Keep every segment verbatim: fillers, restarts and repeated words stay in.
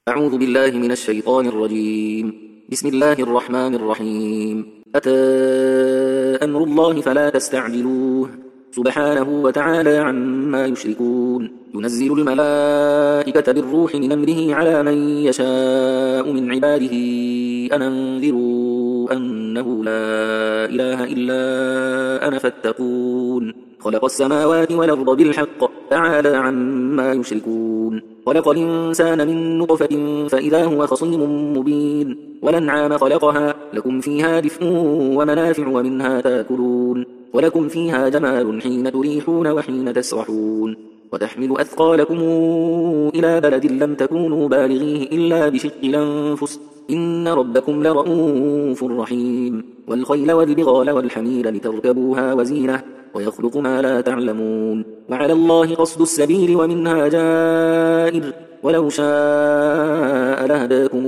أعوذ بالله من الشيطان الرجيم. بسم الله الرحمن الرحيم. أتى أمر الله فلا تستعجلوه سبحانه وتعالى عما يشركون. ينزل الملائكة بالروح من أمره على من يشاء من عباده أن أنذروا أنه لا إله إلا أنا فاتقون. خلق السماوات والأرض بالحق تعالى عما يشركون. خلق الإنسان من نطفة فإذا هو خصيم مبين. والأنعام خلقها لكم فيها دفء ومنافع ومنها تأكلون. ولكم فيها جمال حين تريحون وحين تسرحون. وتحمل أثقالكم إلى بلد لم تكونوا بالغيه إلا بشق الأنفس إن ربكم لرؤوف رحيم. والخيل والبغال والحمير لتركبوها وزينة ويخلق ما لا تعلمون. وعلى الله قصد السبيل ومنها جائر ولو شاء لهداكم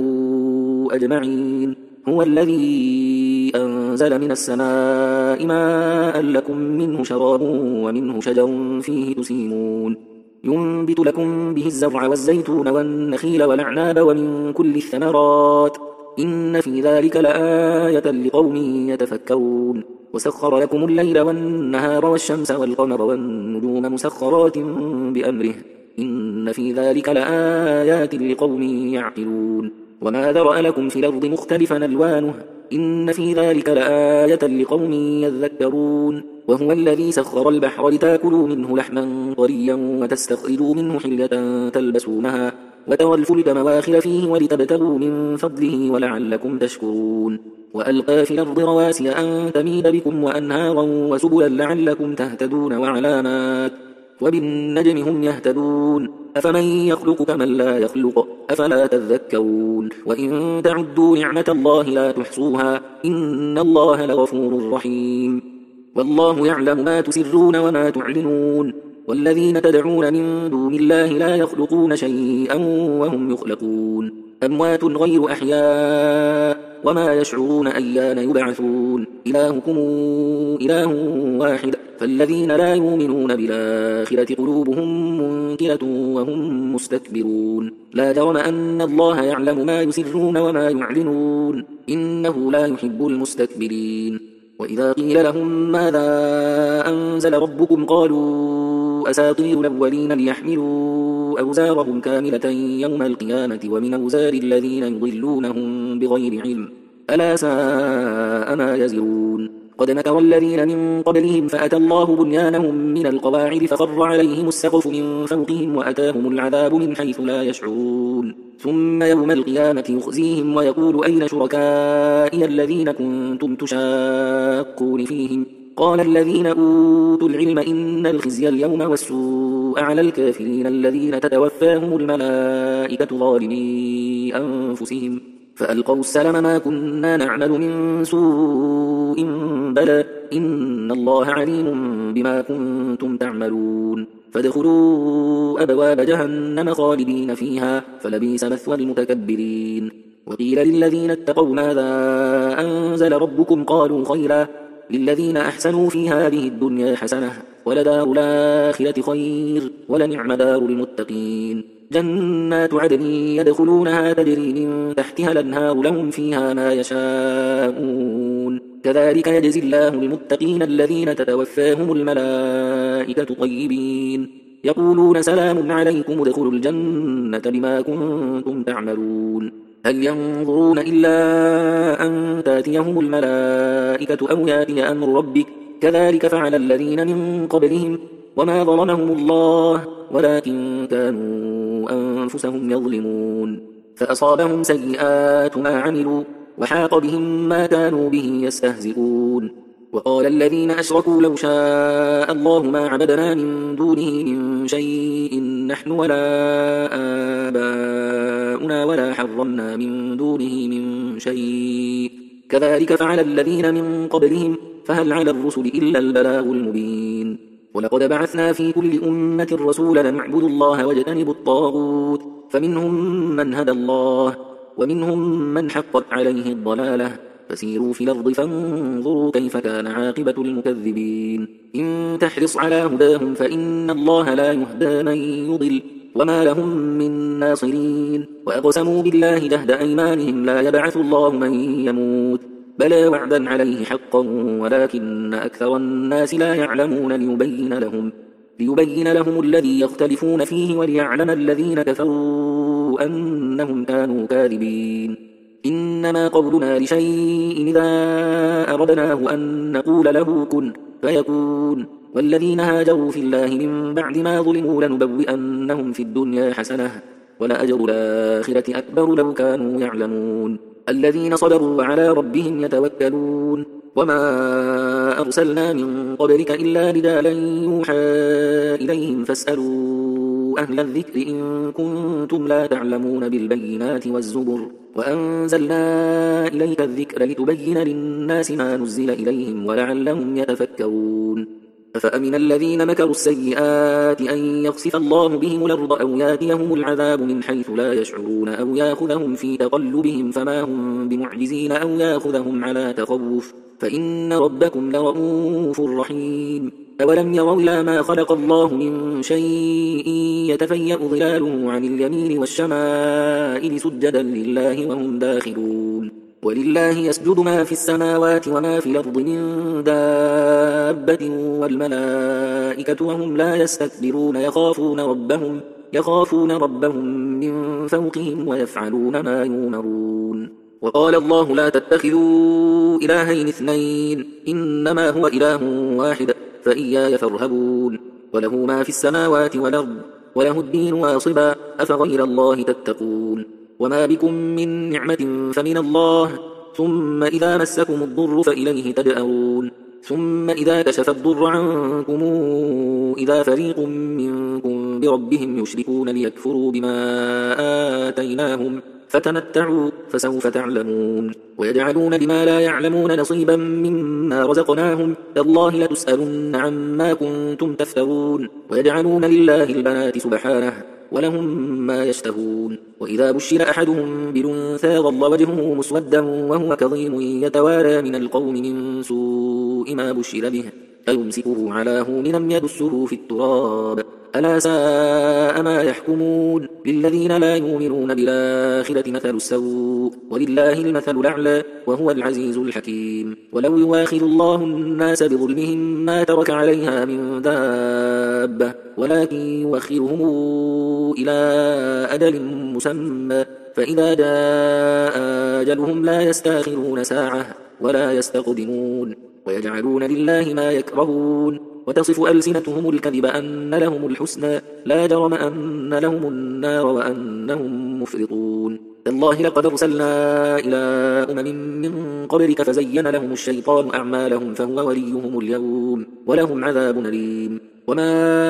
أجمعين. هو الذي أنزل من السماء ماء لكم منه شراب ومنه شجر فيه تسيمون. ينبت لكم به الزرع والزيتون والنخيل والأعناب ومن كل الثمرات إن في ذلك لآية لقوم يتفكرون. وسخر لكم الليل والنهار والشمس والقمر والنجوم مسخرات بأمره إن في ذلك لآيات لقوم يعقلون. وما ذرأ لكم في الأرض مختلفا ألوانه إن في ذلك لآية لقوم يذكرون. وهو الذي سخر البحر لتاكلوا منه لحما طريا وتستخرجوا منه حلية تلبسونها وترى الفلك مواخر فيه ولتبتغوا من فضله ولعلكم تشكرون. وألقى في الأرض رواسي أن تميد بكم وأنهارا وسبلا لعلكم تهتدون وعلامات وبالنجم هم يهتدون. أفمن يخلق كمن لا يخلق أفلا تذكرون. وإن تعدوا نعمة الله لا تحصوها إن الله لغفور رحيم. والله يعلم ما تسرون وما تعلنون. والذين تدعون من دون الله لا يخلقون شيئا وهم يخلقون. أموات غير أحياء وما يشعرون أيان يبعثون. إلهكم إله واحد فالذين لا يؤمنون بالآخرة قلوبهم منكرة وهم مستكبرون. لا جرم أن الله يعلم ما يسرون وما يعلنون إنه لا يحب المستكبرين. وإذا قيل لهم ماذا أنزل ربكم قالوا أساطير الأولين ليحملوا أوزارهم كاملة يوم القيامة ومن أوزار الذين يضلونهم بغير علم ألا ساء ما يزرون. قد مكر الذين من قبلهم فأتى الله بنيانهم من القواعد فخر عليهم السقف من فوقهم وأتاهم العذاب من حيث لا يشعرون. ثم يوم القيامة يخزيهم ويقول أين شركائي الذين كنتم تشاقون فيهم قال الذين أوتوا العلم إن الخزي اليوم والسوء على الكافرين الذين تتوفاهم الملائكة ظالمي أنفسهم فألقوا السلم ما كنا نعمل من سوء بلى إن الله عليم بما كنتم تعملون. فادخلوا أبواب جهنم خالدين فيها فلبئس مثوى المتكبرين. وقيل للذين اتقوا ماذا أنزل ربكم قالوا خيرا للذين أحسنوا في هذه الدنيا حسنة ولدار الآخرة خير ولنعم دار المتقين. جنات عدن يدخلونها تجري من تحتها الأنهار لهم فيها ما يشاءون كذلك يجزي الله المتقين الذين تتوفاهم الملائكة طيبين يقولون سلام عليكم ادخلوا الجنة بما كنتم تعملون. هل ينظرون إلا أن تاتيهم الملائكة أو ياتي أمر ربك كذلك فعل الذين من قبلهم وما ظلمهم الله ولكن كانوا أنفسهم يظلمون. فأصابهم سيئات ما عملوا وحاق بهم ما كانوا به يستهزئون. وقال الذين أشركوا لو شاء الله ما عبدنا من دونه من شيء نحن ولا آباؤنا ولا حرمنا من دونه من شيء كذلك فعل الذين من قبلهم فهل على الرسل إلا البلاغ المبين. ولقد بعثنا في كل أمة رسولا أن اعبدوا الله واجتنبوا الطاغوت فمنهم من هدى الله ومنهم من حقت عليه الضلالة فسيروا في الأرض فانظروا كيف كان عاقبة المكذبين. إن تحرص على هداهم فإن الله لا يهدى من يضل وما لهم من ناصرين وأقسموا بالله جهد أيمانهم لا يبعث الله من يموت بلى وعدا عليه حقا ولكن أكثر الناس لا يعلمون ليبين لهم ليبين لهم الذي يختلفون فيه وليعلم الذين كفروا أنهم كانوا كاذبين إنما قولنا لشيء إذا أردناه أن نقول له كن فيكون والذين هاجروا في الله من بعد ما ظلموا لنبوئنهم في الدنيا حسنة ولأجر الآخرة أكبر لو كانوا يعلمون الذين صبروا وعلى ربهم يتوكلون وما أرسلنا من قبلك إلا رجالا يوحى إليهم فاسألوا أهل الذكر إن كنتم لا تعلمون بالبينات والزبر وأنزلنا إليك الذكر لتبين للناس ما نزل إليهم ولعلهم يتفكرون أفأمن الذين مكروا السيئات أن يخسف الله بهم الأرض أو ياتيهم العذاب من حيث لا يشعرون أو ياخذهم في تقلبهم فما هم بمعجزين أو ياخذهم على تخوف فإن ربكم لرؤوف رحيم أولم يروا إلى ما خلق الله من شيء يتفيأ ظلاله عن اليمين والشمائل سجدا لله وهم داخلون ولله يسجد ما في السماوات وما في الأرض من دابة والملائكة وهم لا يستكبرون يخافون ربهم يخافون ربهم من فوقهم ويفعلون ما يؤمرون وقال الله لا تتخذوا إلهين اثنين إنما هو إله واحد فإياي فارهبون وله ما في السماوات والأرض وله الدين واصبا أفغير الله تتقون وما بكم من نعمة فمن الله ثم إذا مسكم الضر فإليه تجأرون ثم إذا كشف الضر عنكم إذا فريق منكم بربهم يشركون ليكفروا بما آتيناهم فتمتعوا فسوف تعلمون ويجعلون لما لا يعلمون نصيبا مما رزقناهم تالله لتسألن عما كنتم تفترون ويجعلون لله البنات سبحانه ولهم ما يشتهون وإذا بشر أحدهم بالأنثى ظل وجهه مسودا وهو كظيم يتوارى من القوم من سوء ما بشر به أيمسكه على هون أم يدسه في التراب ألا ساء ما يحكمون للذين لا يؤمنون بالآخرة مثل السوء ولله المثل الأعلى وهو العزيز الحكيم ولو يواخذ الله الناس بظلمهم ما ترك عليها من دابة ولكن يوخرهم إلى أجل مسمى فإذا جاء أجلهم لا يستأخرون ساعة ولا يستقدمون ويجعلون لله ما يكرهون وتصف ألسنتهم الكذب أن لهم الحسنى لا جرم أن لهم النار وأنهم مفرطون تالله لقد أرسلنا إلى أمم من قبلك فزين لهم الشيطان أعمالهم فهو وليهم اليوم ولهم عذاب أليم وما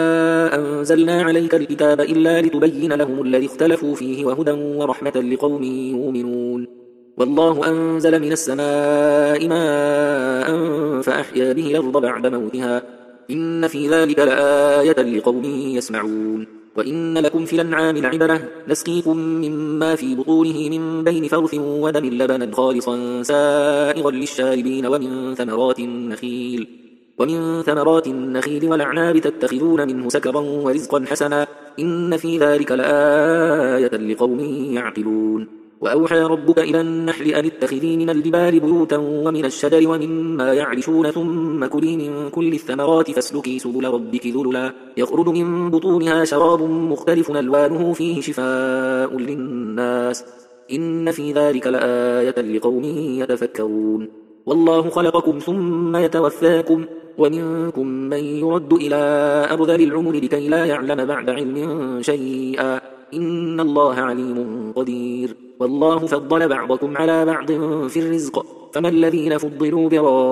أنزلنا عليك الكتاب إلا لتبين لهم الذي اختلفوا فيه وهدى ورحمة لقوم يؤمنون والله أنزل من السماء ماء فأحيا به الأرض بعد موتها إن في ذلك لآية لقوم يسمعون وإن لكم في الأنعام لعبرة نسقيكم مما في بطونه من بين فرث ودم لبنا خالصا سائغا للشاربين ومن ثمرات النخيل ومن ثمرات النخيل والأعناب تتخذون منه سكرا ورزقا حسنا إن في ذلك لآية لقوم يعقلون وأوحى ربك إلى النحل أن اتخذي من الجبال بيوتا ومن الشجر ومما يعرشون ثم كلي من كل الثمرات فاسلكي سبل ربك ذللا يخرج من بطونها شراب مختلف ألوانه فيه شفاء للناس إن في ذلك لآية لقوم يتفكرون والله خلقكم ثم يتوفاكم ومنكم من يرد إلى أرذل العمر لكي لا يعلم بعد علم شيئا إن الله عليم قدير والله فضل بعضكم على بعض في الرزق فما الذين فضلوا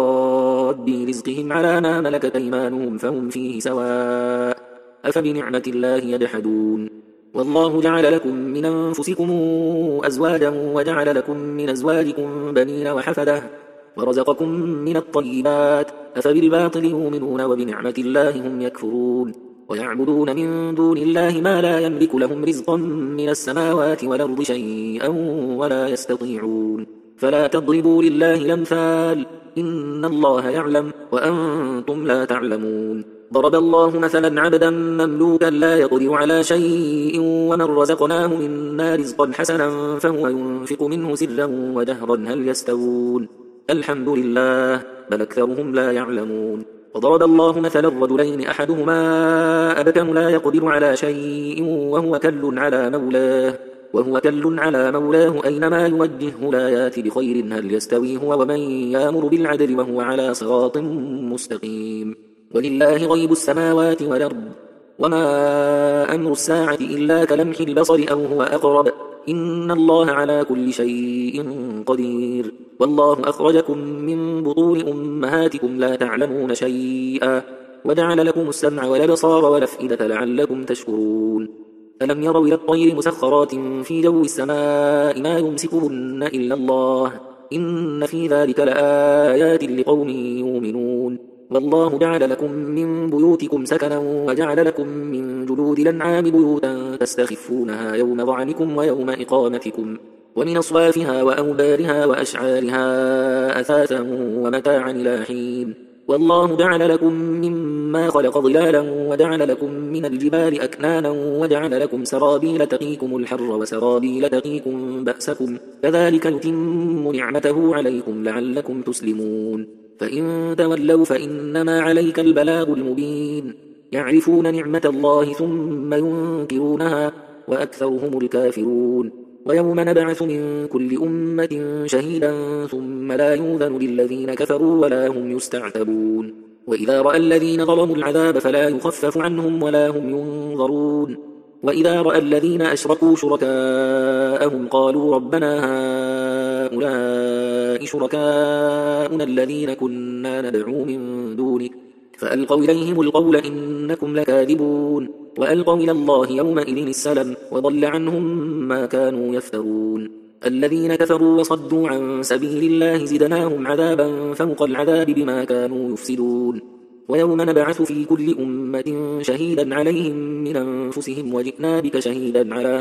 براد رزقهم على ما ملكت أيمانهم فهم فيه سواء أفبنعمة الله يجحدون والله جعل لكم من أنفسكم أزواجا وجعل لكم من أزواجكم بنين وحفدة ورزقكم من الطيبات أفبالباطل يؤمنون وبنعمة الله هم يكفرون ويعبدون من دون الله ما لا يملك لهم رزقا من السماوات والأرض شيئا ولا يستطيعون فلا تضربوا لله الأمثال إن الله يعلم وأنتم لا تعلمون ضرب الله مثلا عبدا مملوكا لا يقدر على شيء ومن رزقناه منا رزقا حسنا فهو ينفق منه سرا وجهرا هل يستوون الحمد لله بل أكثرهم لا يعلمون. وضرب الله مثلا الرجلين أحدهما أبكم لا يقدر على شيء وهو كل على مولاه وهو كل على مولاه أينما يوجهه لا يأتي بخير هل يستوي هو ومن يأمر بالعدل وهو على صراط مستقيم. ولله غيب السماوات والأرض وما أمر الساعة إلا كلمح البصر أو هو أقرب إن الله على كل شيء قدير. والله أخرجكم من بطون أمهاتكم لا تعلمون شيئا وجعل لكم السمع والأبصار والأفئدة لعلكم تشكرون. ألم يروا إلى الطير مسخرات في جو السماء ما يمسكهن إلا الله إن في ذلك لآيات لقوم يؤمنون. والله جعل لكم من بيوتكم سكنا وجعل لكم من جلود الأنعام بيوتا تستخفونها يوم ظعنكم ويوم إقامتكم ومن أصوافها وأوبارها وأشعارها أثاثا ومتاعا إلى حين. والله جعل لكم مما خلق ظلالا وجعل لكم من الجبال أكنانا وجعل لكم سرابيل تقيكم الحر وسرابيل تقيكم بأسكم كذلك يتم نعمته عليكم لعلكم تسلمون. فإن تولوا فإنما عليك البلاغ المبين. يعرفون نعمة الله ثم ينكرونها وأكثرهم الكافرون. ويوم نبعث من كل أمة شهيدا ثم لا يؤذن للذين كفروا ولا هم يستعتبون. وإذا رأى الذين ظلموا العذاب فلا يخفف عنهم ولا هم ينظرون. وإذا رأى الذين أشركوا شركاءهم قالوا ربنا هؤلاء شركاؤنا الذين كنا ندعو من دونك فألقوا إليهم القول إنكم لكاذبون. وألقوا إلى الله يومئذ السلم وضل عنهم ما كانوا يفترون. الذين كفروا وصدوا عن سبيل الله زدناهم عذابا فوق العذاب بما كانوا يفسدون. ويوم نبعث في كل أمة شهيدا عليهم من أنفسهم وجئنا بك شهيدا على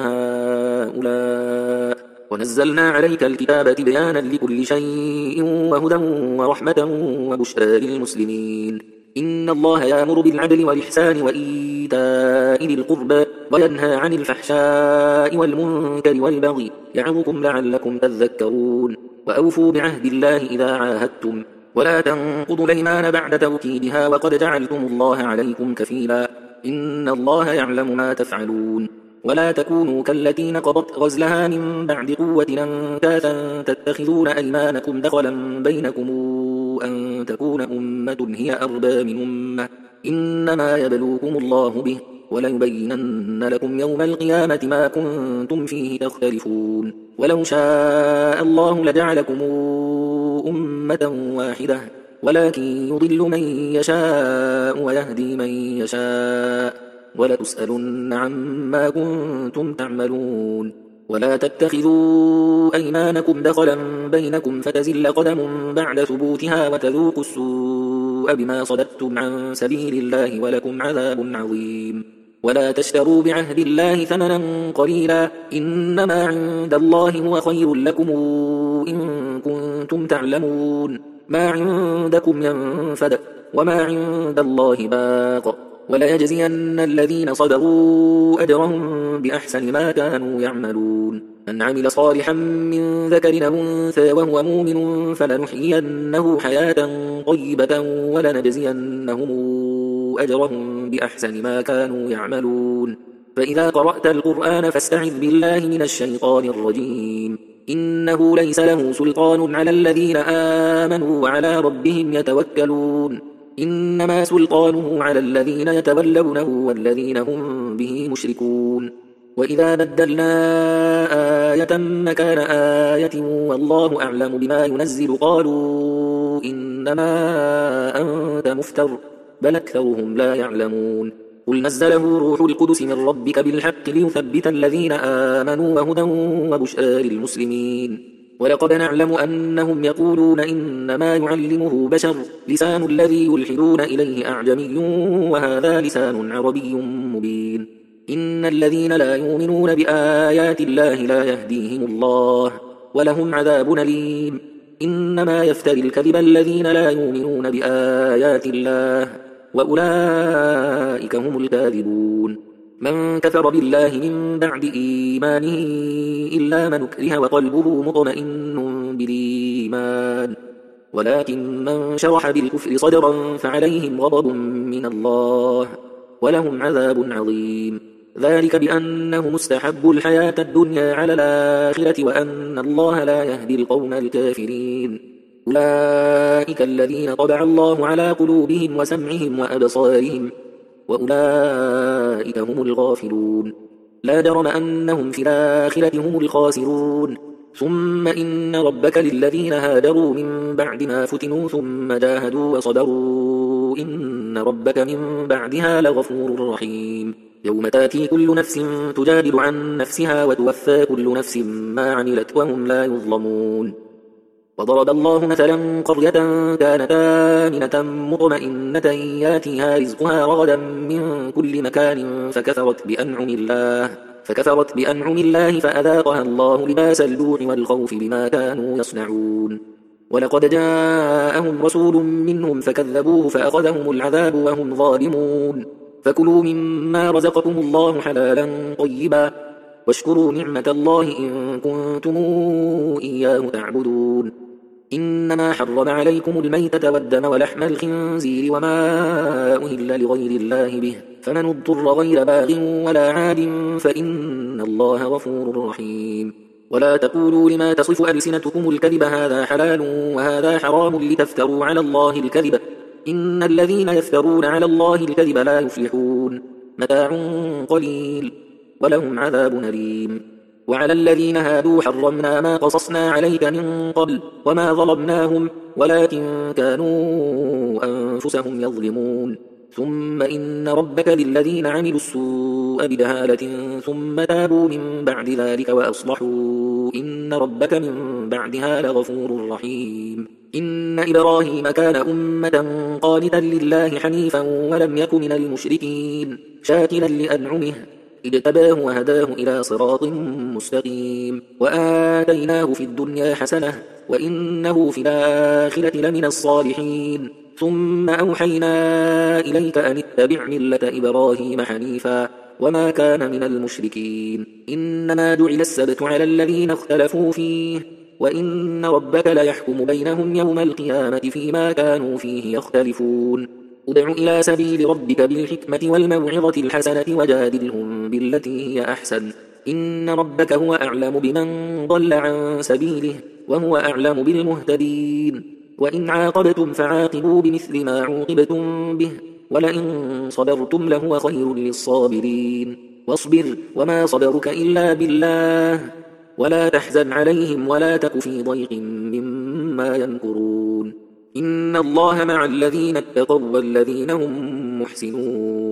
هؤلاء ونزلنا عليك الكتاب بيانا لكل شيء وهدى ورحمة وبشرى للمسلمين. إن الله يأمر بالعدل والإحسان وإيتاء ذي القربى وينهى عن الفحشاء والمنكر والبغي يعظكم لعلكم تذكرون. وأوفوا بعهد الله إذا عاهدتم ولا تنقضوا الأيمان بعد توكيدها وقد جعلتم الله عليكم كفيلا إن الله يعلم ما تفعلون. ولا تكونوا كالتي نقضت غزلها من بعد قوة أنكاثا تتخذون أيمانكم دخلا بينكم أن تكون أمة هي أربى من أمة إنما يبلوكم الله به وليبينن لكم يوم القيامة ما كنتم فيه تختلفون. ولو شاء الله لجعلكم أمة واحدة ولكن يضل من يشاء ويهدي من يشاء ولتسألن عما كنتم تعملون. ولا تتخذوا أيمانكم دخلا بينكم فتزل قدم بعد ثبوتها وتذوقوا السوء بما صددتم عن سبيل الله ولكم عذاب عظيم. ولا تشتروا بعهد الله ثمنا قليلا إنما عند الله هو خير لكم إن كنتم تعلمون. ما عندكم ينفد وما عند الله باق وليجزين الذين صبروا أجرهم بأحسن ما كانوا يعملون. من عمل صالحا من ذكر أو أنثى وهو مؤمن فلنحيينه حياة طيبة ولنجزينهم أجرهم بأحسن ما كانوا يعملون. فإذا قرأت القرآن فاستعذ بالله من الشيطان الرجيم إنه ليس له سلطان على الذين آمنوا وعلى ربهم يتوكلون. إنما سلطانه على الذين يتولونه والذين هم به مشركون. وإذا بدلنا آية مكان آية والله أعلم بما ينزل قالوا إنما أنت مفتر بل أكثرهم لا يعلمون. قل نزله روح القدس من ربك بالحق ليثبت الذين آمنوا وهدى وبشرى للمسلمين. ولقد نعلم أنهم يقولون إنما يعلمه بشر لسان الذي يلحدون إليه أعجمي وهذا لسان عربي مبين. إن الذين لا يؤمنون بآيات الله لا يهديهم الله ولهم عذاب أليم. إنما يفتري الكذب الذين لا يؤمنون بآيات الله وأولئك هم الكاذبون. من كفر بالله من بعد إيمانه إلا من أكره وقلبه مطمئن بالإيمان، ولكن من شرح بالكفر صدرا فعليهم غضب من الله ولهم عذاب عظيم. ذلك بأنهم استحبوا الحياة الدنيا على الآخرة وأن الله لا يهدي القوم الكافرين. أولئك الذين طبع الله على قلوبهم وسمعهم وأبصارهم وأولئك هم الغافلون. لا جرم أنهم في الآخرة هم الخاسرون. ثم إن ربك للذين هاجروا من بعد ما فتنوا ثم جاهدوا وصبروا إن ربك من بعدها لغفور رحيم. يوم تاتي كل نفس تجادل عن نفسها وتوفى كل نفس ما عملت وهم لا يظلمون. وضرب الله مثلا قرية كانت آمنة مطمئنة ياتيها رزقها رغدا من كل مكان فكفرت بأنعم الله فكفرت بأنعم الله فأذاقها الله لباس الجوع والخوف بما كانوا يصنعون. ولقد جاءهم رسول منهم فكذبوه فأخذهم العذاب وهم ظالمون. فكلوا مما رزقكم الله حلالا طيبا واشكروا نعمة الله إن كنتم إياه تعبدون. إنما حرم عليكم الميتة والدم ولحم الخنزير وما أهل لغير الله به، فمن اضطر غير باغ ولا عاد فإن الله غفور رحيم. ولا تقولوا لما تصف ألسنتكم الكذب هذا حلال وهذا حرام لتفتروا على الله الكذب، إن الذين يفترون على الله الكذب لا يفلحون. متاع قليل ولهم عذاب أليم. وعلى الذين هادوا حرمنا ما قصصنا عليك من قبل وما ظلمناهم ولكن كانوا أنفسهم يظلمون. ثم إن ربك للذين عملوا السوء بجهالة ثم تابوا من بعد ذلك وأصلحوا إن ربك من بعدها لغفور رحيم. إن إبراهيم كان أمة قانتا لله حنيفا ولم يك من المشركين شاكرا لأنعمه اجتباه وهداه إلى صراط مستقيم. وآتيناه في الدنيا حسنة وإنه في الآخرة لمن الصالحين. ثم أوحينا إليك أن اتبع ملة إبراهيم حنيفا وما كان من المشركين. إنما جعل السبت على الذين اختلفوا فيه وإن ربك ليحكم بينهم يوم القيامة فيما كانوا فيه يختلفون. ادع إلى سبيل ربك بالحكمة والموعظة الحسنة وجادلهم بالتي هي أحسن، إن ربك هو أعلم بمن ضل عن سبيله وهو أعلم بالمهتدين. وإن عاقبتم فعاقبوا بمثل ما عوقبتم به ولئن صبرتم لهو خير للصابرين. واصبر وما صبرك إلا بالله ولا تحزن عليهم ولا تك في ضيق مما يمكرون. إن الله مع الذين اتقوا والذين هم محسنون.